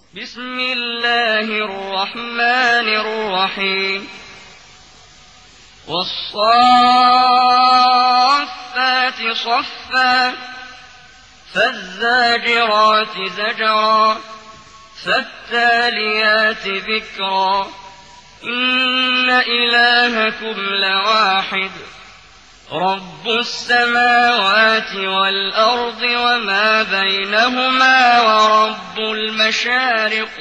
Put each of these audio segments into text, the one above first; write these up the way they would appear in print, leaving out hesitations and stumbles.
بسم الله الرحمن الرحيم والصافات صفا فالزاجرات زجرا فالتاليات ذكرا إن إلهكم لواحد رب السماوات والأرض وما بينهما ورب المشارق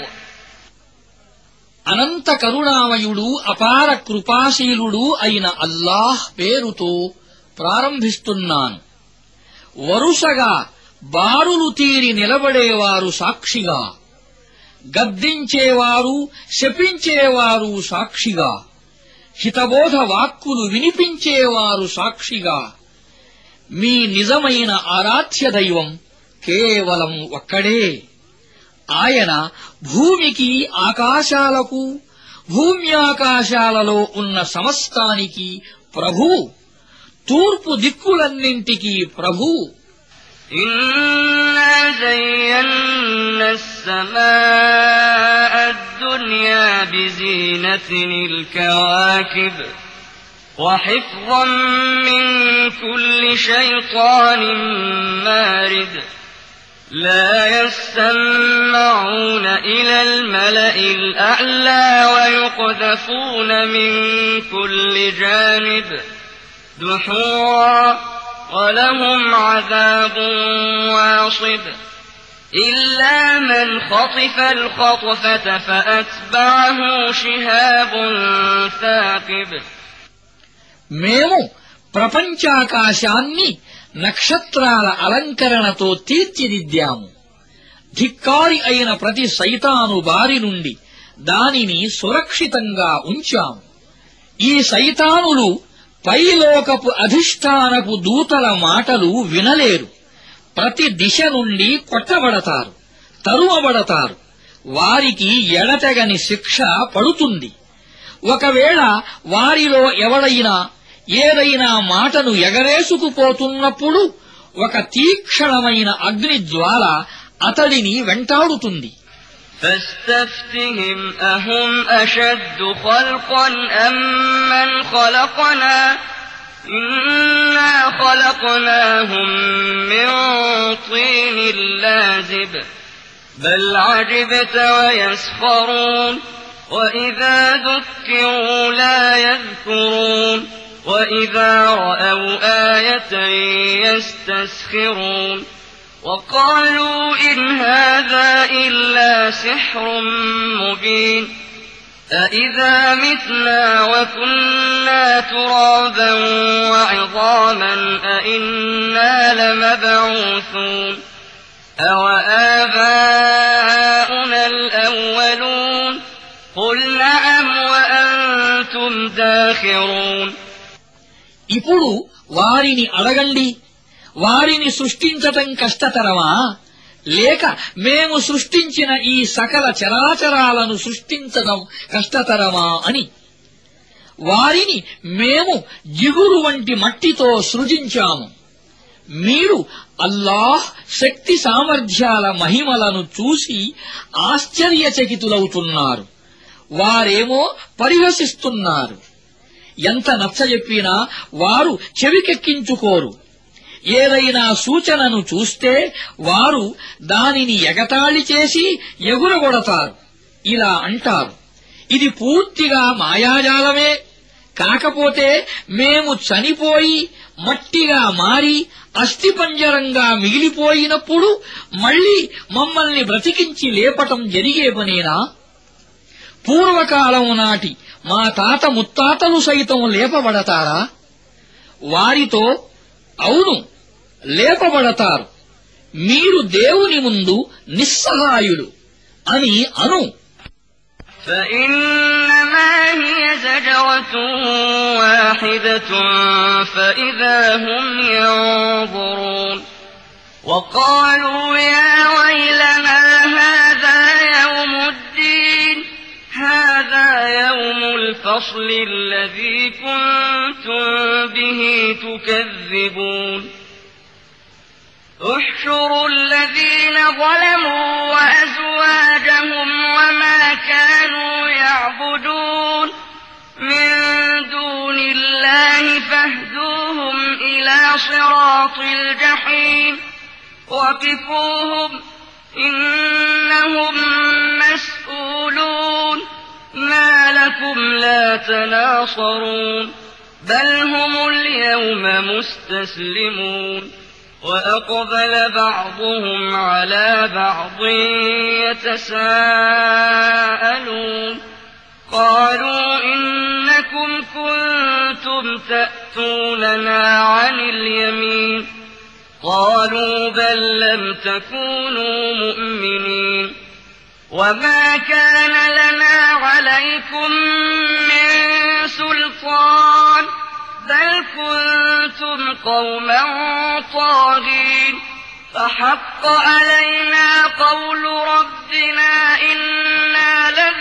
అనంత కరుణామయుడు అపార కృపాశీలుడు అయిన అల్లాహ్ పేరుతో ప్రారంభిస్తున్నాను. వరుసగా బారులు తీరి నిలబడేవారు సాక్షిగా, గద్దించేవారు శపించేవారు సాక్షిగా, హితబోధ వాక్కులు వినిపించేవారు సాక్షిగా, మీ నిజమైన ఆరాధ్య దైవం కేవలం ఒక్కడే. ఆయన భూమికి ఆకాశాలకు భూమ్యాకాశాలలో ఉన్న సమస్తానికి ప్రభువు, తూర్పు దిక్కులన్నింటికీ ప్రభువు. إنا زينا السماء الدنيا بزينة الكواكب وحفظا من كل شيطان مارد لا يستمعون إلى الملأ الأعلى ويقذفون من كل جانب دحورا ولهم عذاب واصب إلا من خطف الخطفة فأتبعه شهاب ثاقب మేము ప్రపంచాకాశాన్ని నక్షత్రాల అలంకరణతో తీర్చిదిద్దాము. ధిక్కారి అయిన ప్రతి సైతాను బారి నుండి దానిని సురక్షితంగా ఉంచాము. ఈ సైతానులు పైలోకపు అధిష్టానపు దూతల మాటలు వినలేరు. ప్రతి దిశ నుండి కొట్టబడతారు, తరుమబడతారు. వారికి ఎడతెగని శిక్ష పడుతుంది. ఒకవేళ వారిలో ఎవడైనా ఏదైనా మాటను ఎగరేసుకుపోతున్నప్పుడు ఒక తీక్షణమైన అగ్నిజ్వాల అతడిని వెంటాడుతుంది. فاستفتهم أهم أشد خلقا أم من خلقنا إنا خلقناهم من طين لازب بل عجبت ويسخرون وإذا ذكروا لا يذكرون وإذا رأوا آية يستسخرون وقالوا إن هذا إلا سحر مبين أإذا متنا وكنا ترابا وعظاما أإنا لمبعوثون أوآباؤنا الأولون قل نعم وأنتم داخرون ఇప్పుడు వారిని అడగండి, వారిని సృష్టించటం కష్టతరమా, లేక మేము సృష్టించిన ఈ సకల చరాచరాలను సృష్టించడం కష్టతరమా అని. వారిని మేము జిగురు వంటి మట్టితో సృజించాము. మీరు అల్లాహ్ శక్తి సామర్థ్యాల మహిమలను చూసి ఆశ్చర్యచకితులవుతున్నారు. వారేమో పరిహసిస్తున్నారు. ఎంత నచ్చజెప్పినా వారు చెవికెక్కించుకోరు. ఏదైనా సూచనను చూస్తే వారు దానిని ఎగతాళి చేసి ఎగురగొడతారు. ఇలా అంటారు, ఇది పూర్తిగా మాయాజాలమే. కాకపోతే మేము చనిపోయి మట్టిగా మారి అస్థిపంజరంగా మిగిలిపోయినప్పుడు మళ్లీ మమ్మల్ని బ్రతికించి లేపటం జరిగే పనేనా? పూర్వకాలం నాటి మా తాత ముత్తాతలు సైతం లేపబడతారా? వారితో అవును, లేపబడతారు. మీరు దేవుని ముందు నిస్సహాయులు అని అను. فإنما هي زجرة واحدة فإذا هم ينظرون وقالوا يا ويلنا هذا يوم الدين هذا يوم الفصل الذي كنتم به تكذبون احشروا الذين ظلموا وأزواجهم يعبدون من دون الله فاهدوهم إلى صراط الجحيم وقفوهم إنهم مسؤولون ما لكم لا تناصرون بل هم اليوم مستسلمون وأقبل بعضهم على بعض يتساءلون قالوا إنكم كنتم تأتوننا عن اليمين قالوا بل لم تكونوا مؤمنين وما كان لنا عليكم من سلطان بل كنتم قوما طاغين فحق علينا قول ربنا إنا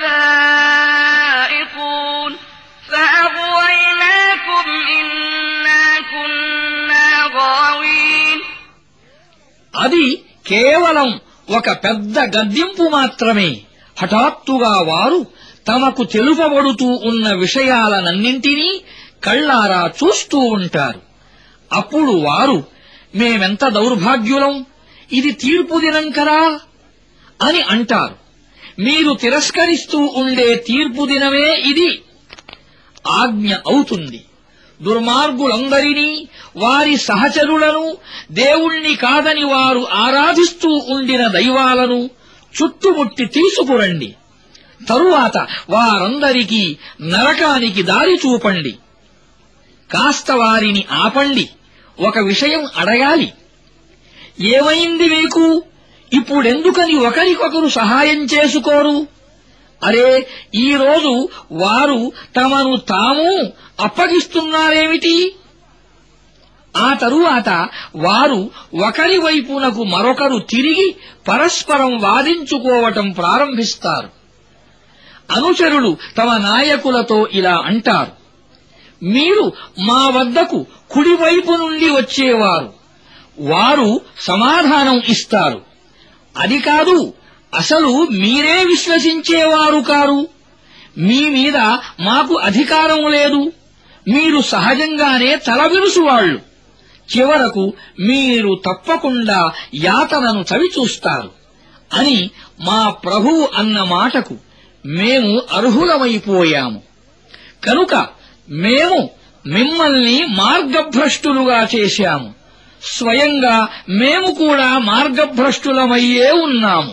لذائقون فأغويناكم إنا كنا غاوين. అది కేవలం ఒక పెద్ద గద్దింపు మాత్రమే. హఠాత్తుగా వారు తమకు తెలుపబడుతూ ఉన్న విషయాలనన్నింటినీ కళ్ళారా చూస్తూ ఉంటారు. అప్పుడు వారు మేమెంత దౌర్భాగ్యులం, ఇది తీర్పు దినం కదా అని అంటారు. మీరు తిరస్కరిస్తూ ఉండే తీర్పు దినమే ఇది. ఆజ్ఞ అవుతుంది. దుర్మార్గులందరినీ, వారి సహచరులను, దేవుణ్ణి కాదని వారు ఆరాధిస్తూ ఉండిన దైవాలను చుట్టుముట్టి తీసుకురండి. తరువాత వారందరికీ నరకానికి దారి చూపండి. కాస్త వారిని ఆపండి. ఒక విషయం అడగాలి. ఏమైంది మీకు? ఇప్పుడెందుకని ఒకరికొకరు సహాయం చేసుకోరు? అరే, ఈరోజు వారు తమను తాము అప్పగిస్తున్నారేమిటి? ఆ తరువాత వారు ఒకరి వైపునకు మరొకరు తిరిగి పరస్పరం వాదించుకోవటం ప్రారంభిస్తారు. అనుచరులు తమ నాయకులతో ఇలా అంటారు: మీరు మా వద్దకు కుడివైపు నుండి వచ్చేవారు. వారు సమాధానం ఇస్తారు: అది కాదు, అసలు మీరే విశ్వసించేవారు కారు. మీ మీద మాకు అధికారం లేదు. మీరు సహజంగానే తలవిరుసువాళ్లు. చివరకు మీరు తప్పకుండా యాతనను చవిచూస్తారు అని మా ప్రభువు అన్న మాటకు మేము అర్హులమైపోయాము. కనుక మేము మిమ్మల్ని మార్గభ్రష్టులుగా చేశాము. స్వయంగా మేము కూడా మార్గభ్రష్టులమయ్యే ఉన్నాము.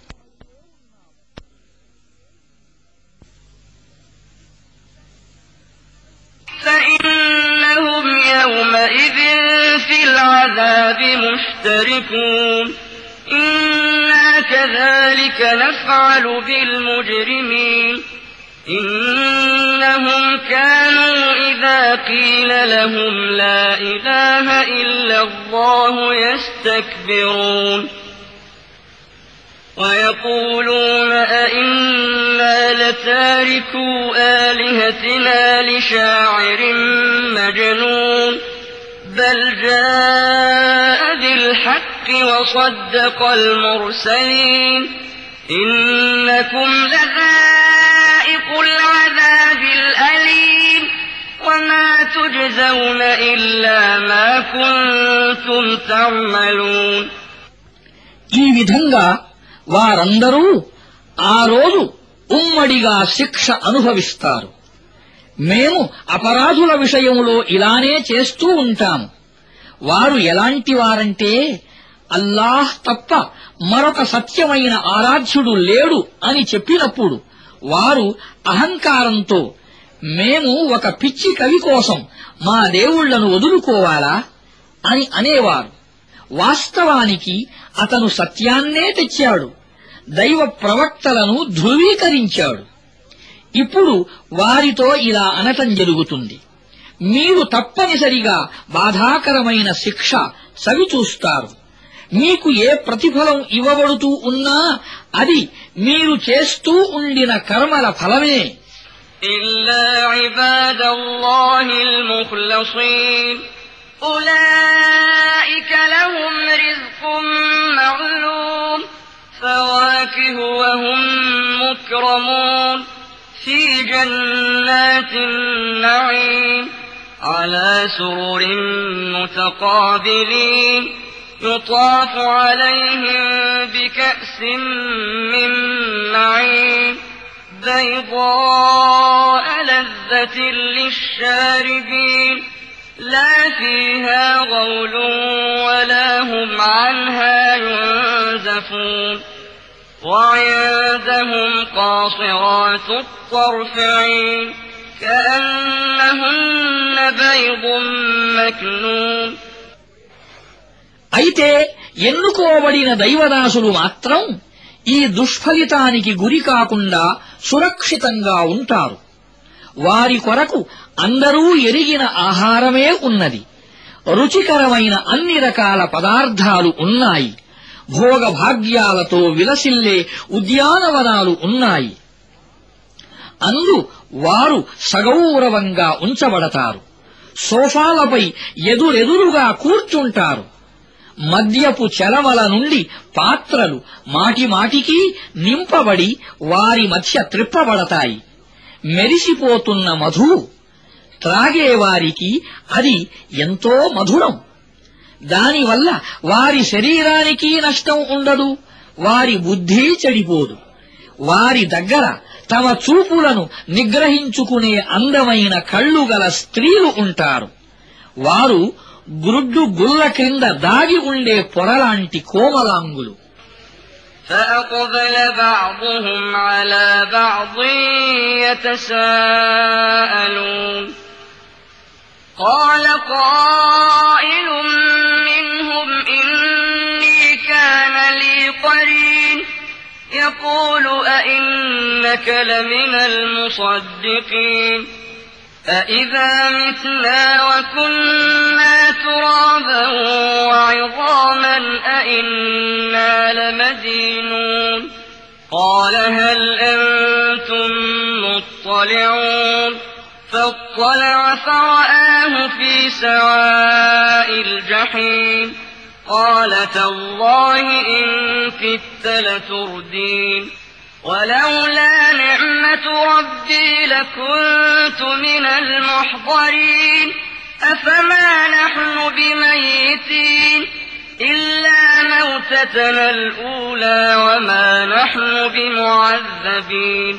فإنهم يومئذ في العذاب مشتركون إنا كذلك نفعل بالمجرمين إنهم كانوا إذا قيل لهم لا إله إلا الله يستكبرون ويقولون أئنا لتاركو آلهتنا لشاعر مجنون بل جاء بالحق وصدق المرسلين إنكم لذائق العذاب الأليم وما تجزون إلا ما كنتم تعملون. ఈ విధంగా వారందరూ ఆ రోజు ఉమ్మడిగా శిక్ష అనుభవిస్తారు. మేము అపరాధుల విషయంలో ఇలానే చేస్తూ ఉంటాము. వారు ఎలాంటి వారంటే, అల్లాహ్ తప్ప మరొక సత్యమైన ఆరాధ్యుడు లేడు అని చెప్పినప్పుడు వారు అహంకారంతో, మేము ఒక పిచ్చి కవి కోసం మా దేవుళ్లను వదులుకోవాలా అని అనేవారు. వాస్తవానికి అతను సత్యాన్నే తెచ్చాడు, దైవ ప్రవక్తలను ధృవీకరించాడు. ఇప్పుడు వారితో ఇలా అనటం జరుగుతుంది: మీరు తప్పనిసరిగా బాధాకరమైన శిక్ష సవిచూస్తారు. మీకు ఏ ప్రతిఫలం ఇవ్వబడుతూ ఉన్నా అది మీరు చేస్తూ ఉండిన కర్మల ఫలమే. إلا عباد الله المخلصين أولئك لهم رزق معلوم فواكه وهم مكرمون في جنات النعيم على سرر متقابلين يطاف عليهم بكأس من معين بيضاء لذة للشاربين لا فيها غول ولا هم عنها ينزفون وعندهم قاصرات الطرف عين كأنهن بيض مكنون. అయితే ఎన్నుకోబడిన దైవదాసులు మాత్రం ఈ దుష్ఫలితానికి గురి కాకుండా సురక్షితంగా ఉంటారు. వారి కొరకు అందరూ ఎరిగిన ఆహారమే ఉన్నది. రుచికరమైన అన్ని రకాల పదార్థాలు ఉన్నాయి. భోగభాగ్యాలతో విలసిల్లే ఉద్యానవనాలు ఉన్నాయి. అందు వారు సగౌరవంగా ఉంచబడతారు. సోఫాలపై ఎదురెదురుగా కూర్చుంటారు. మద్యపు చెలమల నుండి పాత్రలు మాటిమాటికి నింపబడి వారి మధ్య త్రిప్పబడతాయి. మెరిసిపోతున్న మధువు త్రాగేవారికి అది ఎంతో మధురం. దానివల్ల వారి శరీరానికి నష్టం ఉండదు, వారి బుద్ధి చెడిపోదు. వారి దగ్గర తమ చూపులను నిగ్రహించుకునే అందమైన కళ్ళు గల స్త్రీలు ఉంటారు. వారు గ్రుడ్డు గుల్ల క్రింద దాగి ఉండే పొరలాంటి కోమలాంగులు. فأقبل بعضهم على بعض يتساءلون قال قائل منهم إني كان لي قرين يقول أئنك لمن المصدقين أإذا متنا وكنا ترابا وعظاما أإنا لمدينون قال هل أنتم مطلعون فاطلع فرآه في سواء الجحيم قال تالله إن كدت لتردين ولولا نعمة ربي لكنت من المحضرين أفما نحن بميتين إلا موتتنا الأولى وما نحن بمعذبين.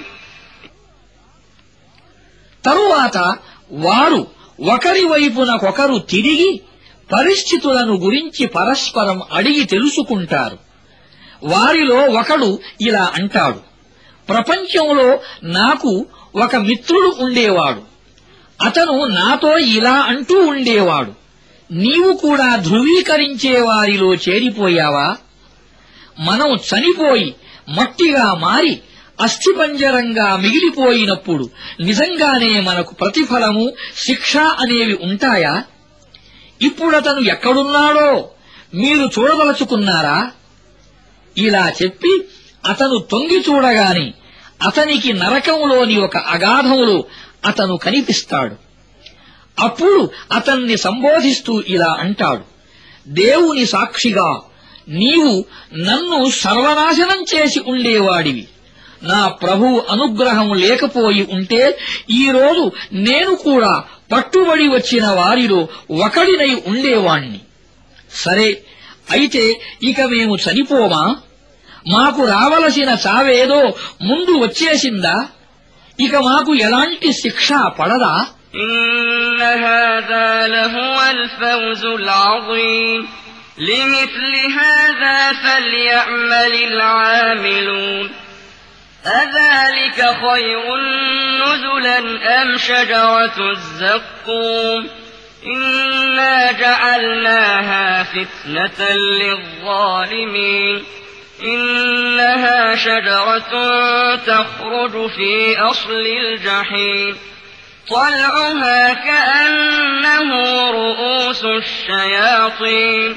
తరువాత వారు ఒకరి వైపునకొకరు తిరిగి పరిస్థితులను గురించి పరస్పరం అడిగి తెలుసుకుంటారు. వారిలో ఒకడు ఇలా అంటాడు, ప్రపంచంలో నాకు ఒక మిత్రుడు ఉండేవాడు. అతను నాతో ఇలా అంటూ ఉండేవాడు, నీవు కూడా ధృవీకరించే వారిలో చేరిపోయావా? మనం చనిపోయి మట్టిగా మారి అస్థిపంజరంగా మిగిలిపోయినప్పుడు నిజంగానే మనకు ప్రతిఫలము శిక్ష అనేవి ఉంటాయా? ఇప్పుడతను ఎక్కడున్నాడో మీరు చూడదలుచుకున్నారా? ఇలా చెప్పి అతను తొంగి చూడగాని అతనికి నరకంలోని ఒక అగాధంలో అతను కనిపిస్తాడు. అప్పుడు అతన్ని సంబోధిస్తూ ఇలా అంటాడు, దేవుని సాక్షిగా నీవు నన్ను సర్వనాశనం చేసి ఉండేవాడివి. నా ప్రభువు అనుగ్రహం లేకపోయి ఉంటే ఈరోజు నేను కూడా పట్టుబడి వచ్చిన వారిలో ఒకడినై ఉండేవాణ్ణి. సరే, అయితే ఇక మేము చనిపోమా? మాకు రావలసిన చావేదో ముందు వచ్చేసిందా? ఇక మాకు ఎలాంటి శిక్ష పడదా? إن هذا لهو الفوز العظيم لمثل هذا فليعمل العاملون أذلك خير نزلا أم شجرة الزقوم إنا جعلناها فتنة للظالمين إنها شجرة تخرج في أصل الجحيم طلعها كأنه رؤوس الشياطين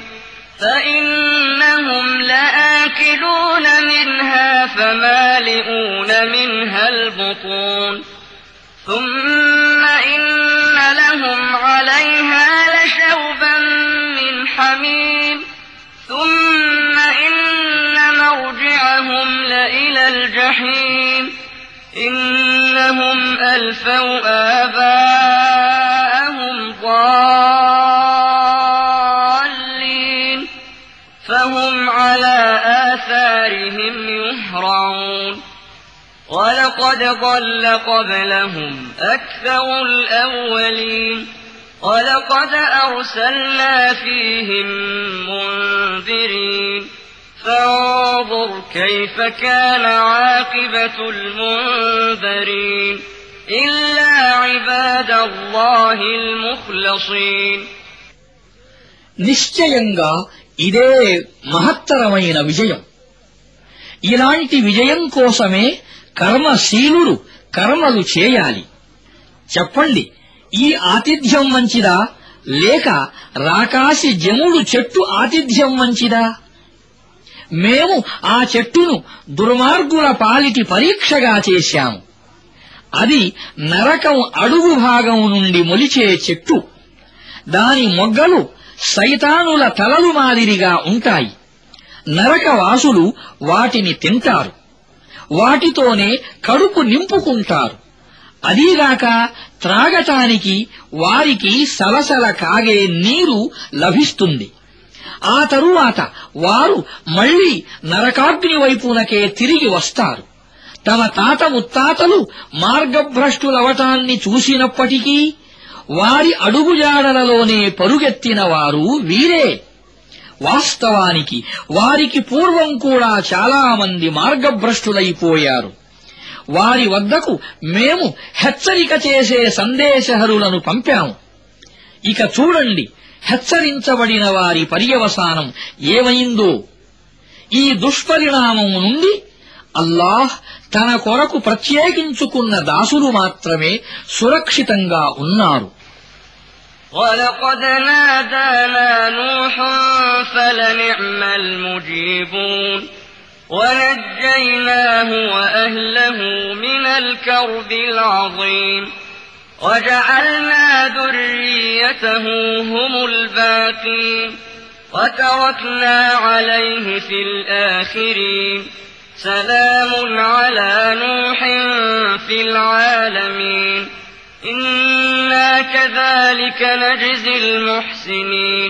فإنهم لآكلون منها فمالئون منها البطون ثم إن لهم عليها لشوبا من حميم ثم إن مرجعهم لإلى الجحيم إنهم ألفوا آباءهم ضالين فهم على آثارهم يهرعون ولقد ضل قبلهم أكثر الأولين ولقد أرسلنا فيهم منذرين فانظر كيف كان عاقبة المنذرين إلا عباد الله المخلصين. నిశ్చయంగా ఇదే మహత్తరమైన విజయం. ఇలాంటి విజయం కోసమే కర్మశీలుడు కర్మలు చేయాలి. చెప్పండి, ఈ ఆతిథ్యం మంచిదా లేక రాకాసి జముడు చెట్టు ఆతిథ్యం మంచిదా? మేము ఆ చెట్టును దుర్మార్గుల పాలిటి పరీక్షగా చేశాము. అది నరకం అడుగు భాగం నుండి మొలిచే చెట్టు. దాని మొగ్గలు సైతానుల తలలు మాదిరిగా ఉంటాయి. నరకవాసులు వాటిని తింటారు. వాటితోనే కడుపు నింపుకుంటారు. అదీగాక త్రాగటానికి వారికి సలసల కాగే నీరు లభిస్తుంది. ఆ తరువాత వారు మళ్లీ నరకాగ్ని వైపునకే తిరిగి వస్తారు. తమ తాత ముత్తాతలు మార్గభ్రష్టులవటాన్ని చూసినప్పటికీ వారి అడుగుజాడలలోనే పరుగెత్తిన వారు వీరే. వాస్తవానికి వారికి పూర్వం కూడా చాలామంది మార్గభ్రష్టులైపోయారు. వారి వద్దకు మేము హెచ్చరిక చేసే సందేశహరులను పంపాము. ఇక చూడండి, హెచ్చరించబడిన వారి పర్యవసానం ఏమైందో. ఈ దుష్పరిణామం నుండి అల్లాహ్ తన కొరకు ప్రత్యేకించుకున్న దాసులు మాత్రమే సురక్షితంగా ఉన్నారు. وَلَقَدْ نَادَانَا نُوحٌ فَلَنِعْمَ الْمُجِيبُونَ وَنَجَّيْنَاهُ وَأَهْلَهُ مِنَ الْكَرْبِ الْعَظِيمِ وَجَعَلْنَا ذُرِّيَّتَهُ هُمُ الْبَاقِينَ وَتَرَكْنَا عَلَيْهِ فِي الْآخِرِينَ سَلَامٌ عَلَى نُوحٍ فِي الْعَالَمِينَ إِنَّا كَذَلِكَ نَجْزِي الْمُحْسِنِينَ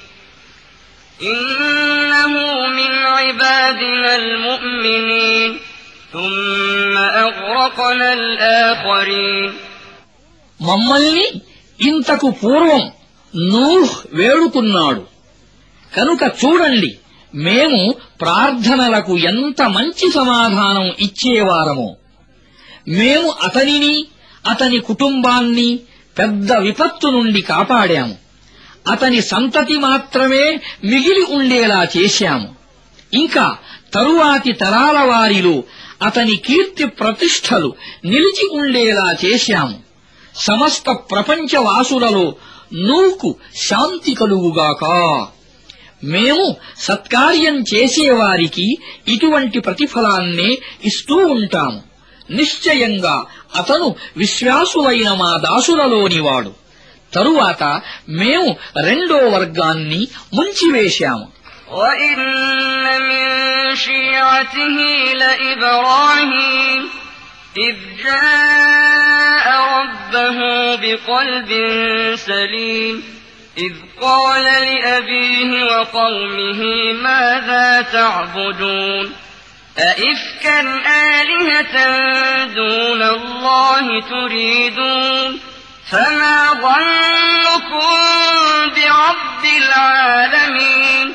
إِنَّهُ مِنْ عِبَادِنَا الْمُؤْمِنِينَ ثُمَّ أَغْرَقْنَا الْآخَرِينَ. మమ్మల్ని ఇంతకు పూర్వం నూహ్ వేడుకున్నాడు కనుక చూడండి, మేము ప్రార్థనలకు ఎంత మంచి సమాధానం ఇచ్చేవారమో. మేము అతనిని అతని కుటుంబాన్ని పెద్ద విపత్తు నుండి కాపాడాము. అతని సంతతి మాత్రమే మిగిలి ఉండేలా చేశాము. ఇంకా తరువాతి తరాల వారిలో అతని కీర్తి ప్రతిష్టలు నిలిచి ఉండేలా చేశాము. సమస్త ప్రపంచవాసులలో నూకు శాంతి కలుగుగాక. మేము సత్కార్యం చేసేవారికి ఇటువంటి ప్రతిఫలాన్నే ఇస్తూ ఉంటాము. నిశ్చయంగా అతను విశ్వాసులైన మా దాసులలోనివాడు. తరువాత మేము రెండో వర్గాన్ని ముంచివేశాము. وَإِنَّ مِن شِيعَتِهِ لَإِبْرَاهِيمَ إِذْ جَاءَ رَبَّهُ بِقَلْبٍ سَلِيمٍ إِذْ قَالَ لِأَبِيهِ وَقَوْمِهِ مَاذَا تَعْبُدُونَ أَئِفْكًا آلِهَةً دُونَ اللَّهِ تُرِيدُونَ فَمَا ظَنُّكُم بِرَبِّ الْعَالَمِينَ.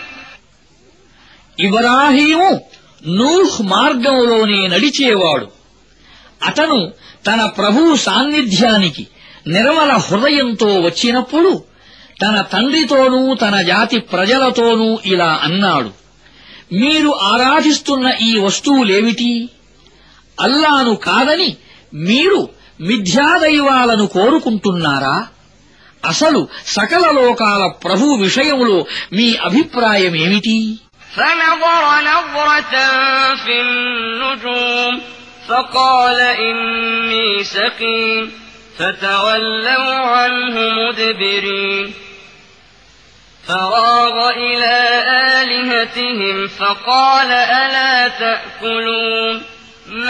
ఇబ్రాహీము నూహ్ మార్గంలోనే నడిచేవాడు. అతను తన ప్రభువు సాన్నిధ్యానికి నిర్మల హృదయంతో వచ్చినప్పుడు తన తండ్రితోనూ తన జాతి ప్రజలతోనూ ఇలా అన్నాడు: మీరు ఆరాధిస్తున్న ఈ వస్తువులేమిటి? అల్లాను కాదని మీరు మిథ్యాదైవాలను కోరుకుంటున్నారా? అసలు సకల లోకాల ప్రభువు విషయంలో మీ అభిప్రాయమేమిటి? فنظر نظرة في النجوم فقال إني سقيم فتولوا عنه مدبرين فراغ إلى آلهتهم فقال ألا تأكلون ما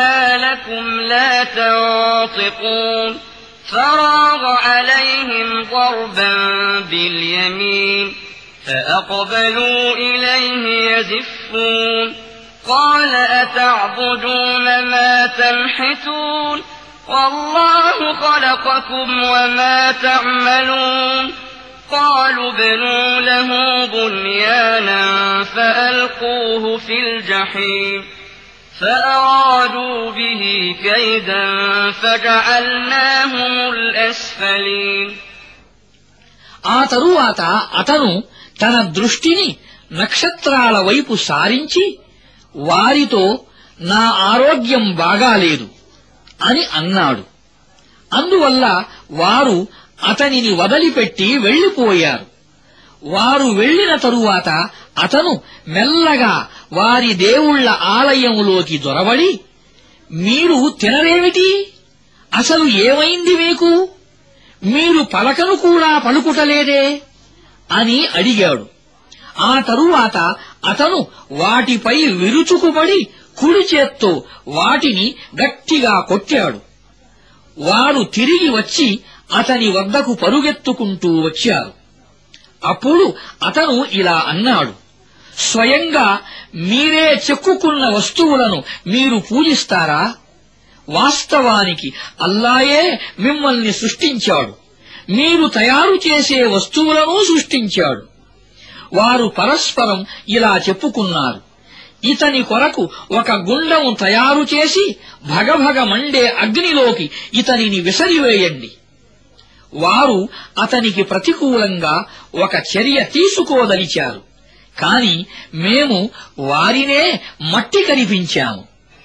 لكم لا تنطقون فراغ عليهم ضربا باليمين فأقبلوا إليه يزفون قال أتعبدون ما تنحتون والله خلقكم وما تعملون قالوا ابنوا له بنيانا فألقوه في الجحيم فأرادوا به كيدا فجعلناهم الأسفلين. ఆ తరువాత అతను తన దృష్టిని నక్షత్రాల వైపు సారించి వారితో నా ఆరోగ్యం బాగాలేదు అని అన్నాడు. అందువల్ల వారు అతనిని వదిలిపెట్టి వెళ్లిపోయారు. వారు వెళ్లిన తరువాత అతను మెల్లగా వారి దేవుళ్ల ఆలయంలోకి దొరబడి, మీరు తినరేమిటి? అసలు ఏమైంది మీకు? మీరు పలకను కూడా పలుకుటలేదే అని అడిగాడు. ఆ తరువాత అతను వాటిపై విరుచుకుపడి కుడి చేత్తో వాటిని గట్టిగా కొట్టాడు. వారు తిరిగి వచ్చి అతని వద్దకు పరుగెత్తుకుంటూ వచ్చారు. అప్పుడు అతను ఇలా అన్నాడు, స్వయంగా మీరే చెక్కుకున్న వస్తువులను మీరు పూజిస్తారా? వాస్తవానికి అల్లాయే మిమ్మల్ని సృష్టించాడు. మీరు తయారు చేసే వస్తువులను సృష్టించాడు. వారు పరస్పరం ఇలా చెప్పుకున్నారు, ఇతని కొరకు ఒక గుండం తయారు చేసి భగభగ మండే అగ్నిలోకి ఇతనిని విసిరివేయండి. వారు అతనికి ప్రతికూలంగా ఒక చర్య తీసుకోదలిచారు, కాని మేము వారినే మట్టి కనిపించాము.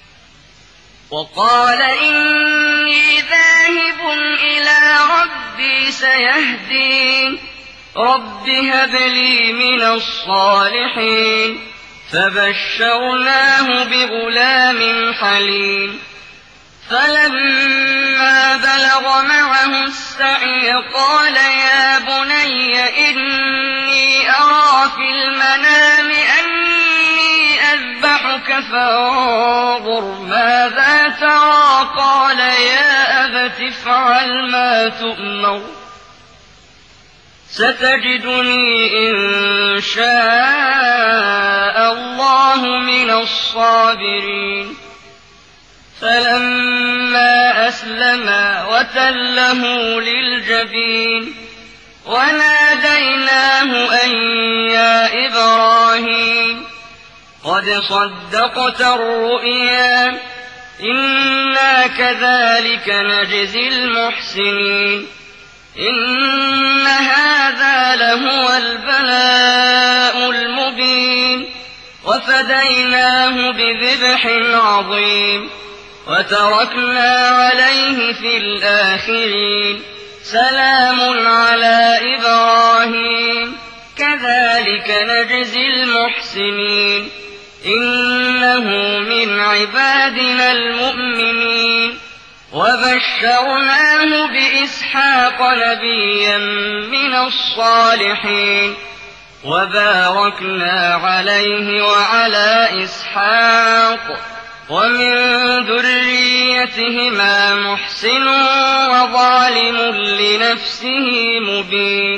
وقال إني ذاهب إلى ربي سيهدين رب هب لي من الصالحين فبشرناه بغلام حليم فلما بلغ معه السعي قال يا بني إني أرى في المنام أني أذبحك فانظر ماذا ترى قال يا أبت افعل ما تؤمر ستجدني إن شاء الله من الصابرين فلما أسلما وتله للجبين وناديناه أن يا إبراهيم قد صدقت الرؤيا إنا كذلك نجزي المحسنين إن هذا لهو البلاء المبين وفديناه بذبح عظيم وتركنا عليه في الآخرين سلام على إبراهيم كذلك نجزي المحسنين إنه من عبادنا المؤمنين وبشرناه بإسحاق نبيا من الصالحين وباركنا عليه وعلى إسحاق ومن ذريتهما محسن وظالم لنفسه مبين.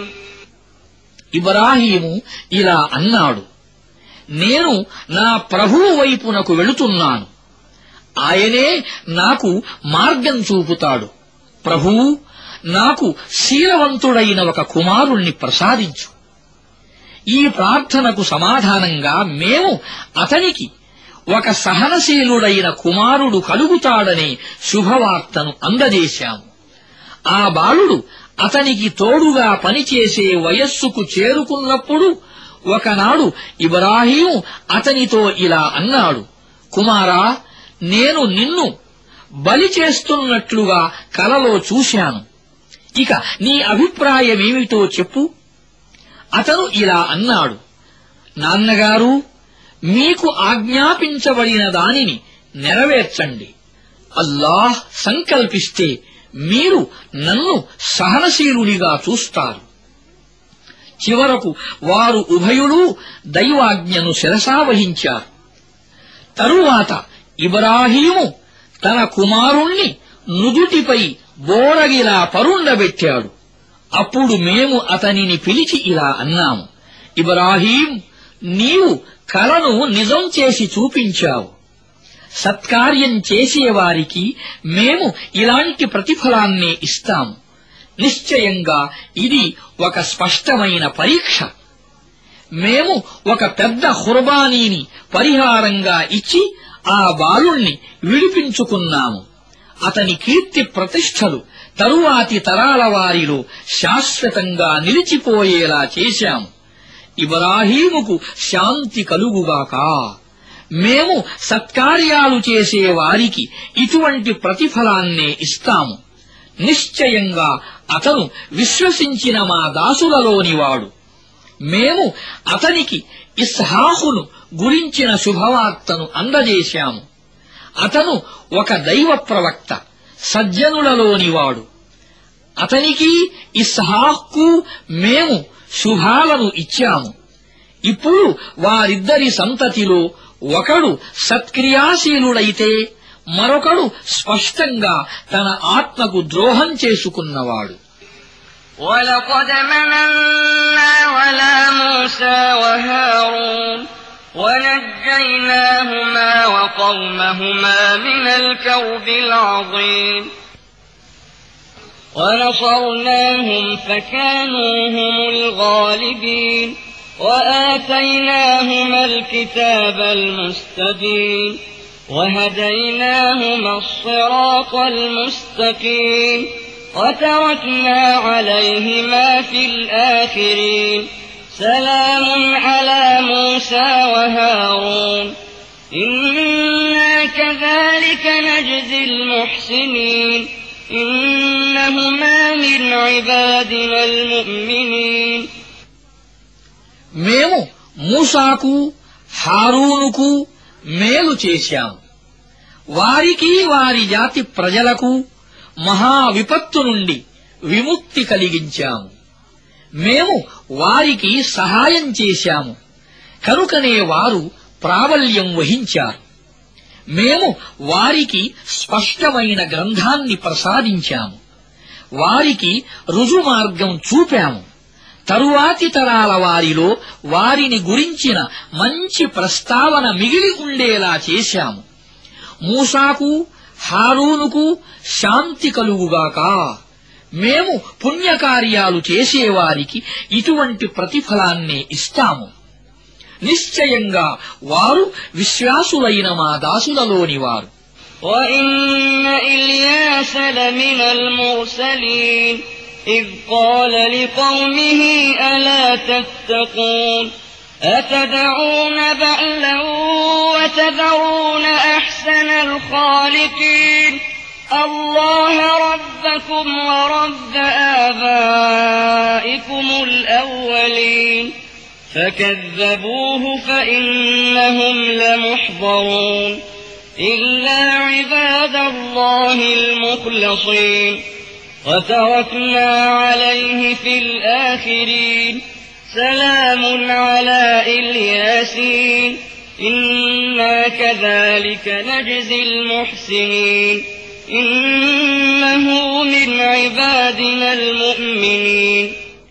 ఇబ్రాహీము ఇలా అన్నాడు, నేను నా ప్రభువు వైపునకు వెళుతున్నాను. ఆయనే నాకు మార్గం చూపుతాడు. ప్రభువు, నాకు శీలవంతుడైన ఒక కుమారుణ్ణి ప్రసాదించు. ఈ ప్రార్థనకు సమాధానంగా మేము అతనికి ఒక సహనశీలుడైన కుమారుడు కలుగుతాడనే శుభవార్తను అందజేశాము. ఆ బాలుడు అతనికి తోడుగా పనిచేసే వయస్సుకు చేరుకున్నప్పుడు ఒకనాడు ఇబ్రాహీము అతనితో ఇలా అన్నాడు, కుమారా, నేను నిన్ను బలి చేస్తున్నట్లుగా కలలో చూశాను. ఇక నీ అభిప్రాయమేమిటో చెప్పు. అతను ఇలా అన్నాడు, నాన్నగారు, మీకు ఆజ్ఞాపించబడిన దానిని నెరవేర్చండి. అల్లాహ్ సంకల్పిస్తే మీరు నన్ను సహనశీలునిగా చూస్తారు. చివరకు వారు ఉభయులూ దైవాజ్ఞను శిరసావహించారు. తరువాత ఇబ్రాహీము తన కుమారుణ్ణి నుదుటిపై బోరగిలా పరుండబెట్టాడు. అప్పుడు మేము అతనిని పిలిచి ఇలా అన్నాము, ఇబ్రాహీం, నీవు కలను నిజం చేసి చూపించావు. సత్కార్యం చేసేవారికి మేము ఇలాంటి ప్రతిఫలాన్నే ఇస్తాము. నిశ్చయంగా ఇది ఒక స్పష్టమైన పరీక్ష. మేము ఒక పెద్ద ఖుర్బానీని పరిహారంగా ఇచ్చి ఆ బాలుణ్ణి విడిపించుకున్నాము. అతని కీర్తి ప్రతిష్టలు తరువాతి తరాల వారిలో శాశ్వతంగా నిలిచిపోయేలా చేశాము. ఇబ్రాహీముకు శాంతి కలుగుగాక. మేము సత్కార్యాలు చేసే వారికి ఇటువంటి ప్రతిఫలాన్నే ఇస్తాము. నిశ్చయంగా అతను విశ్వసించిన మా దాసులలోనివాడు. మేము అతనికి ఇస్హాకును గురించిన శుభవార్తను అందజేశాము. అతను ఒక దైవ ప్రవక్త, సజ్జనులలోనివాడు. అతనికి ఇస్హాక్కు మేము శుభాలను ఇచ్చాము. ఇప్పుడు వారిద్దరి సంతతిలో ఒకడు సత్క్రియాశీలుడైతే మరొకడు స్పష్టంగా తన ఆత్మకు ద్రోహం చేసుకున్నవాడు. وَلَقَدْ مَنَنَّا عَلَى مُوسَى وَهَارُونَ وَنَجَّيْنَاهُمَا وَقَوْمَهُمَا مِنَ الْكَرْبِ الْعَظِيمِ وَنَصَرْنَاهُمْ فَكَانُوا هُمُ الْغَالِبِينَ وَآتَيْنَاهُمَا الْكِتَابَ الْمُسْتَبِينَ وَهَدَيْنَاهُمَا الصِّرَاطَ الْمُسْتَقِيمَ وَتَرَكْنَا عَلَيْهِمَا فِي الْآخِرِينَ سَلَامٌ عَلَى مُوسَى وَهَارُونَ إِنَّا كَذَلِكَ نَجْزِي الْمُحْسِنِينَ إِنَّهُمَا مِنْ عِبَادِنَا الْمُؤْمِنِينَ మేము మూసాకు హారూనుకు మేలు చేశాము. వారికి వారి జాతి ప్రజలకు మహా విపత్తు నుండి విముక్తి కలిగించాము. మేము వారికి సహాయం చేశాము కనుకనే వారు ప్రాబల్యం వహించారు. మేము వారికి స్పష్టమైన గ్రంథాన్ని ప్రసాదించాము. వారికి రుజుమార్గం చూపాము. తరువాతి తరాల వారిలో వారిని గురించిన మంచి ప్రస్తావన మిగిలి ఉండేలా చేశాము. మూసాకు హారూనుకు శాంతి కలుగుగాక. మేము పుణ్యకార్యాలు చేసేవారికి ఇటువంటి ప్రతిఫలాన్నే ఇస్తాము. నిశ్చయంగా వారు విశ్వాసులైన మా దాసులలోనివారు. وَإِنَّ إِلْيَاسَ لَمِنَ الْمُرْسَلِينَ إِذْ قَالَ لِقَوْمِهِ أَلَا تَتَّقُونَ أَتَدْعُونَ بَعْلًا وَتَذَرُونَ أَحْسَنَ الْخَالِقِينَ اللَّهَ رَبَّكُمْ وَرَبَّ آبَائِكُمُ الْأَوَّلِينَ فَكَذَّبُوهُ فَإِنَّهُمْ لَمُحْضَرُونَ إِلَّا عِبَادَ اللَّهِ الْمُخْلَصِينَ وَتَرَكْنَا عَلَيْهِ فِي الْآخِرِينَ سَلَامٌ عَلَى الْيَاسِينَ إِنَّا كَذَلِكَ نَجْزِي الْمُحْسِنِينَ إِنَّهُ مِنْ عِبَادِنَا الْمُؤْمِنِينَ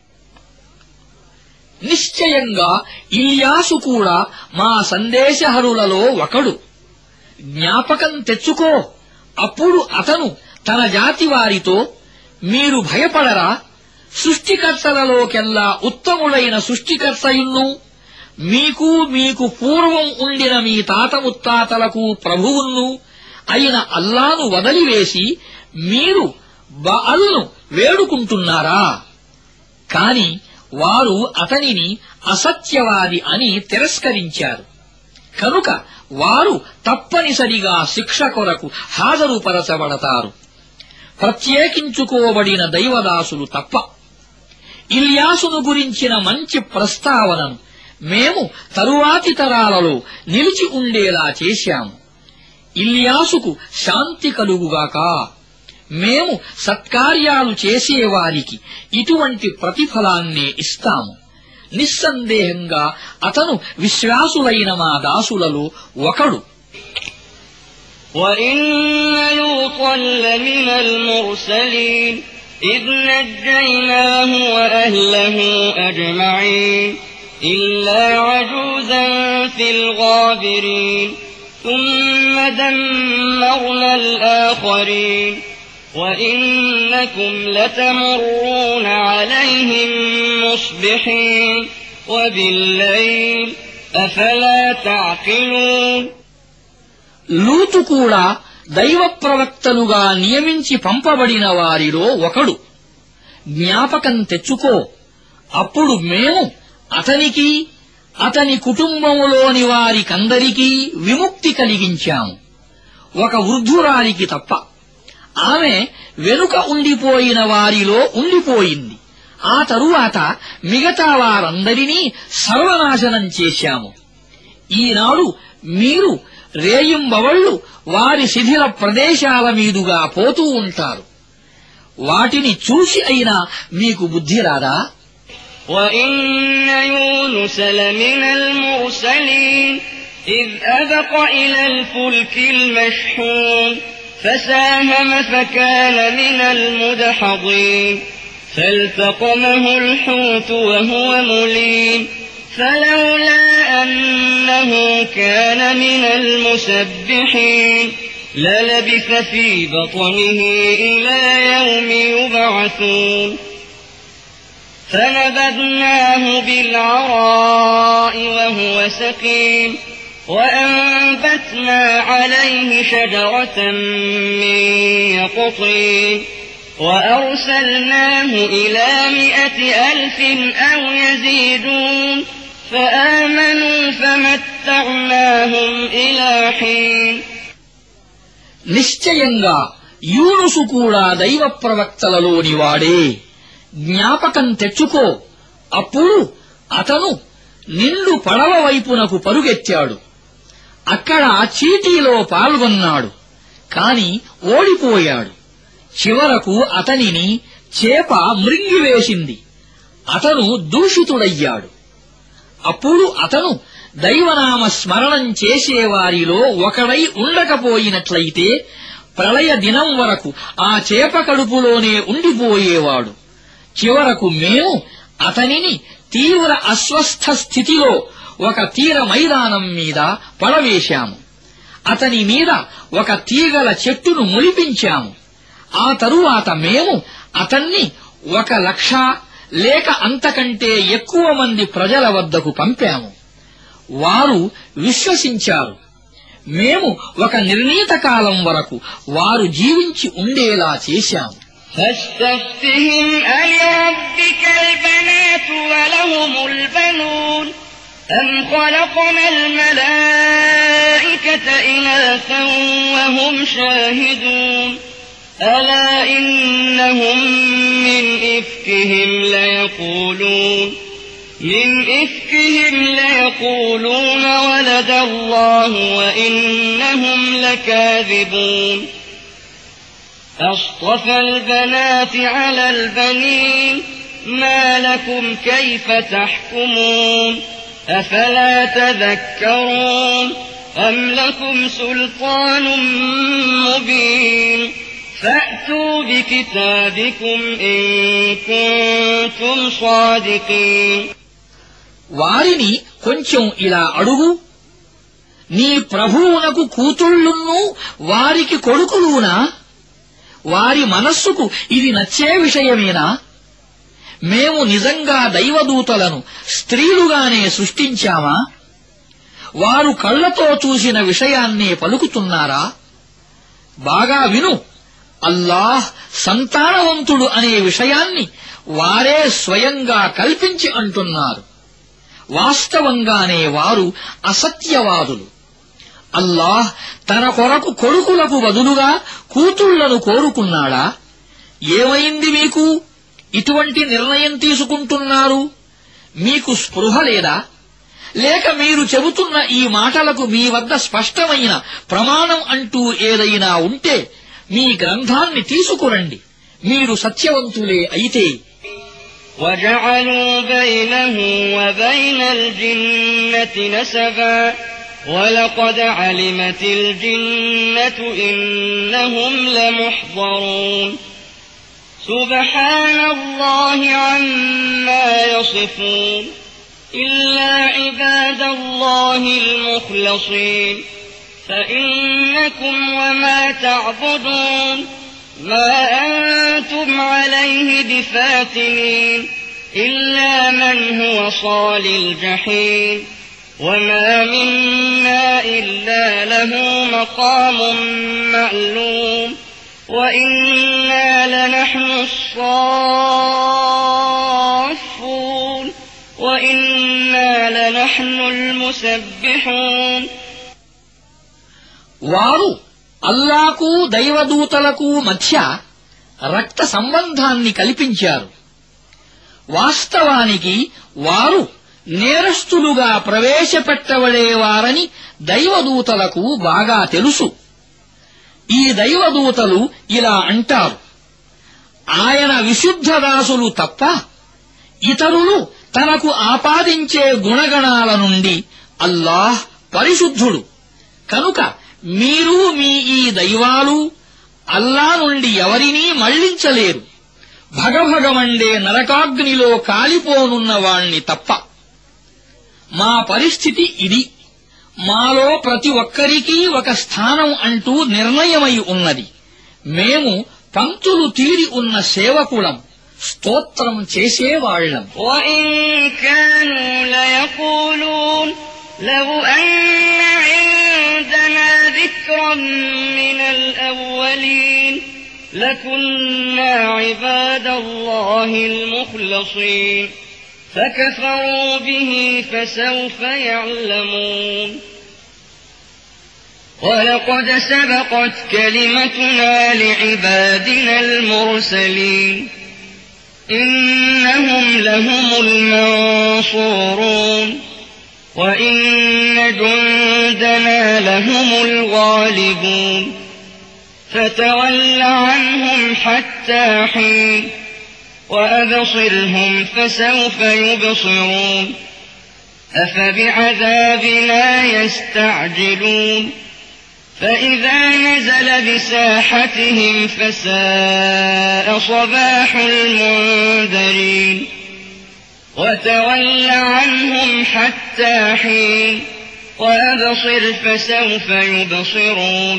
నిశ్చయంగా ఇల్యాసు కూడా మా సందేశహరులలో ఒకడు. జ్ఞాపకం తెచ్చుకో. అప్పుడు అతను తన జాతి వారితో, మీరు భయపడరా? సృష్టికర్తలలోకెల్లా ఉత్తముడైన సృష్టికర్తయున్ను, మీకు పూర్వం ఉండిన మీ తాత ముత్తాతలకు ప్రభువును అయిన అల్లాను వదిలివేసి మీరు బఅల్ను వేడుకుంటున్నారా? కాని వారు అతనిని అసత్యవాది అని తిరస్కరించారు. కనుక వారు తప్పనిసరిగా శిక్ష కొరకు హాజరుపరచబడతారు. ప్రత్యేకించుకోబడిన దైవదాసులు తప్ప. ఇల్యాసును గురించిన మంచి ప్రస్తావనను మేము తరువాతి తరాలలో నిలిచి ఉండేలా చేశాము. ఇల్యాసుకు శాంతి కలుగుగాక. మేము సత్కార్యాలు చేసేవారికి ఇటువంటి ప్రతిఫలాన్నే ఇస్తాము. నిస్సందేహంగా అతను విశ్వాసులైన మా దాసులలో ఒకడు. وإن لوطا لمن المرسلين إذ نجيناه وأهله أجمعين إلا عجوزا في الغابرين ثم دمرنا الآخرين وإنكم لتمرون عليهم مصبحين وبالليل أفلا تعقلون లూతు కూడా దైవ ప్రవక్తలుగా నియమించి పంపబడిన వారిలో ఒకడు. జ్ఞాపకం తెచ్చుకో, అప్పుడు మేము అతనికి అతని కుటుంబంలోని వారికందరికీ విముక్తి కలిగించాము, ఒక వృద్ధురాలికి తప్ప. ఆమె వెనుక ఉండిపోయిన వారిలో ఉండిపోయింది. ఆ తరువాత మిగతా వారందరినీ సర్వనాశనం చేశాము. ఈనాడు మీరు రేయింబవళ్లు వారి శిథిల ప్రదేశాల మీదుగా పోతూ ఉంటారు. వాటిని చూసి అయినా మీకు బుద్ధి రాదా? وَإِنَّ يُونُسَ لَمِنَ الْمُرْسَلِينَ إِذْ أَبَقَ إِلَى الْفُلْكِ الْمَشْحُونِ فَسَاهَمَ فَكَانَ مِنَ الْمُدْحَضِينَ فَالْتَقَمَهُ الْحُوتُ وَهُوَ مُلِيمٌ فلولا أنه كان من المسبحين للبث في بطنه إلى يوم يبعثون فنبذناه بالعراء وهو سقيم وأنبتنا عليه شجرة من يقطين وأرسلناه إلى 100,000 أو يزيدون فآمنوا فمتعناهم إلى حين. నిశ్చయంగా యూనుసు కూడా దైవ ప్రవక్తలలోని వాడే. జ్ఞాపకం తెచ్చుకో, అప్పుడు అతను నిండు పడవ వైపునకు పరుగెత్తాడు. అక్కడ చీటీలో పాల్గొన్నాడు, కాని ఓడిపోయాడు. చివరకు అతనిని చేప మృంగివేసింది. అతను దూషితుడయ్యాడు. అప్పుడు అతను దైవనామ స్మరణం చేసేవారిలో ఒకడై ఉండకపోయినట్లయితే ప్రళయ దినం వరకు ఆ చేప కడుపులోనే ఉండిపోయేవాడు. చివరకు మేము అతనిని తీవ్ర అస్వస్థ స్థితిలో ఒక తీర మైదానం మీద పడవేశాము. అతని మీద ఒక తీగల చెట్టును మొలిపించాము. ఆ తరువాత మేము అతన్ని 1,00,000 లేక అంతకంటే ఎక్కువ మంది ప్రజల వద్దకు పంపాము. వారు విశ్వసించారు. మేము ఒక నిర్ణీత కాలం వరకు వారు జీవించి ఉండేలా చేశాము. فاستفتهم ألربك البنات ولهم البنون أم خلقنا الملائكة إناثا وهم شاهدون ألا إنهم من إفكهم ليقولون ولد الله وإنهم لكاذبون أصطفى البنات على البنين ما لكم كيف تحكمون أفلا تذكرون أم لكم سلطان مبين فأتوا بكتابكم إن كنتم صادقين. వారిని కొంచెం ఇలా అడుగు, నీ ప్రభువునకు కూతుళ్ళున్నూ వారికి కొడుకులునా? వారి మనస్సుకు ఇది నచ్చే విషయమేనా? మేము నిజంగా దైవదూతలను స్త్రీలుగానే సృష్టించామా? వారు కళ్లతో చూసిన విషయాన్నే పలుకుతున్నారా? బాగా విను, అల్లాహ్ సంతానవంతుడు అనే విషయాన్ని వారే స్వయంగా కల్పించి అంటున్నారు. వాస్తవంగానే వారు అసత్యవాదులు. అల్లాహ్ తన కొరకు కొడుకులకు బదులుగా కూతుళ్లను కోరుకున్నాడా? ఏమైంది మీకు? ఇటువంటి నిర్ణయం తీసుకుంటున్నారు. మీకు స్పృహ లేదా? లేక మీరు చెబుతున్న ఈ మాటలకు మీ వద్ద స్పష్టమైన ప్రమాణం అంటూ ఏదైనా ఉంటే మీ గ్రంథాన్ని తీసుకురండి, మీరు సత్యవంతులే అయితే. وَجَعَلُوا بَيْنَهُ وَبَيْنَ الْجِنَّةِ نَسَبًا ولقد علمت الجنة إنهم لمحضرون سبحان الله عما يصفون إلا عباد الله المخلصين فإنكم وما تعبدون ما أنتم عليه بفاتنين إلا من هو صال الجحيم وما منا إلا له مقام معلوم وإنا لنحن الصافون وإنا لنحن المسبحون వారు అల్లాకు దైవదూతలకు మధ్య రక్త సంబంధాన్ని కల్పించారు. వాస్తవానికి వారు నేరస్తులుగా ప్రవేశపెట్టబడేవారని దైవదూతలకు బాగా తెలుసు. ఈ దైవదూతలు ఇలా అంటారు: ఆయన విశుద్ధదాసులు తప్ప ఇతరులు తనకు ఆపాదించే గుణగణాల నుండి అల్లాహ్ పరిశుద్ధుడు. కనుక మీరు మీ ఈ దైవాలు అల్లా నుండి ఎవరినీ మళ్లించలేరు, భగభగమండే నరకాగ్నిలో కాలిపోనున్న వాణ్ణి తప్ప. మా పరిస్థితి ఇది. మాలో ప్రతి ఒక్కరికీ ఒక స్థానం అంటూ నిర్ణయమై ఉన్నది. మేము పంక్తులు తీరి ఉన్న సేవకులం, స్తోత్రం చేసేవాళ్లం. وَإِن كَانُوا لَيَقُولُونَ لَوْ أَنَّ عِندَنَا ذِكْرًا مِّنَ الْأَوَّلِينَ لَكُنَّا عِبَادَ اللَّهِ الْمُخْلَصِينَ فَكَفَرُوا بِهِ فَسَوْفَ يَعْلَمُونَ وَلَقَدْ سَبَقَتْ كَلِمَتُنَا لِعِبَادِنَا الْمُرْسَلِينَ إِنَّهُمْ لَهُمُ الْمَنصُورُونَ وَإِنَّ جُندَنَا لَهُمُ الْغَالِبُونَ فَتَوَلَّ عَنْهُمْ حَتَّى حِينٍ وَأَبْصِرْهُمْ فَسَوْفَ يُبْصِرُونَ أَفَبِعَذَابِنَا يَسْتَعْجِلُونَ فَإِذَا نَزَلَ بِسَاحَتِهِمْ فَسَاءَ صَبَاحُ الْمُنذَرِينَ وَتَوَلَّ عَنْهُمْ حَتَّى حِينٍ وَأَبْصِرْ فَسَوْفَ يُبْصِرُونَ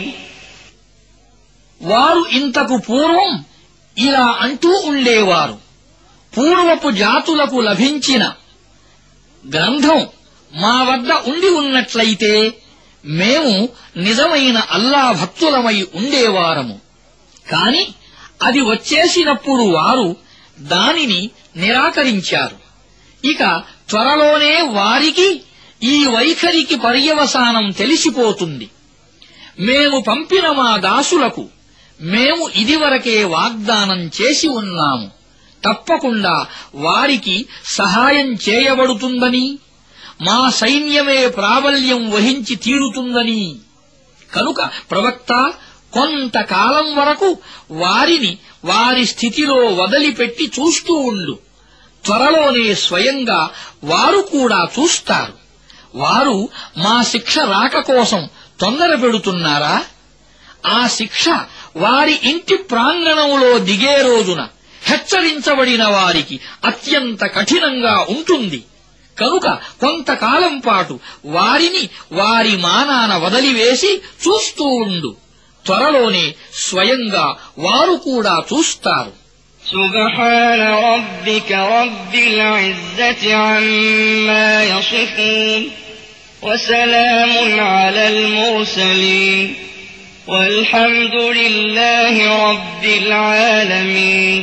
వారు ఇంతకు పూర్వం ఇలా అంటూ ఉండేవారు: పూర్వపు జాతులకు లభించిన గ్రంథం మా వద్ద ఉండి ఉన్నట్లయితే మేము నిజమైన అల్లా భక్తులమై ఉండేవారము. కాని అది వచ్చేసినప్పుడు వారు దానిని నిరాకరించారు. ఇక త్వరలోనే వారికి ఈ వైఖరికి పర్యవసానం తెలిసిపోతుంది. మేము పంపిన మా దాసులకు మేము ఇదివరకే వాగ్దానం చేసి ఉన్నాము, తప్పకుండా వారికి సహాయం చేయబడుతుందని, మా సైన్యమే ప్రాబల్యం వహించి తీరుతుందని. కనుక ప్రవక్త, కొంతకాలం వరకు వారిని వారి స్థితిలో వదిలిపెట్టి చూస్తూ ఉండు. త్వరలోనే స్వయంగా వారు కూడా చూస్తారు. వారు మా శిక్ష రాక కోసం తొందర పెడుతున్నారా? ఆ శిక్ష వారి ఇంటి ప్రాంగణంలో దిగే రోజున హెచ్చరించబడిన వారికి అత్యంత కఠినంగా ఉంటుంది. కనుక కొంతకాలం పాటు వారిని వారి మానాన వదిలివేసి చూస్తూ ఉండు. త్వరలోనే స్వయంగా వారు కూడా చూస్తారు. سبحان ربك رب العزة عما يصفون وسلام على المرسلين والحمد لله رب العالمين.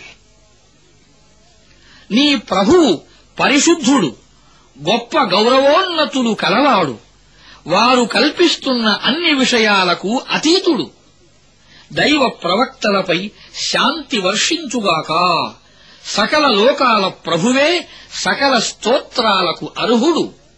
నీ ప్రభువు పరిశుద్ధుడు, గొప్ప గౌరవోన్నతులు కలవాడు. వారు కల్పిస్తున్న అన్ని విషయాలకు అతీతుడు. దైవ ప్రవక్తలపై శాంతి వర్షించుగాక. సకల లోకాల ప్రభువే సకల స్తోత్రాలకు అర్హుడు.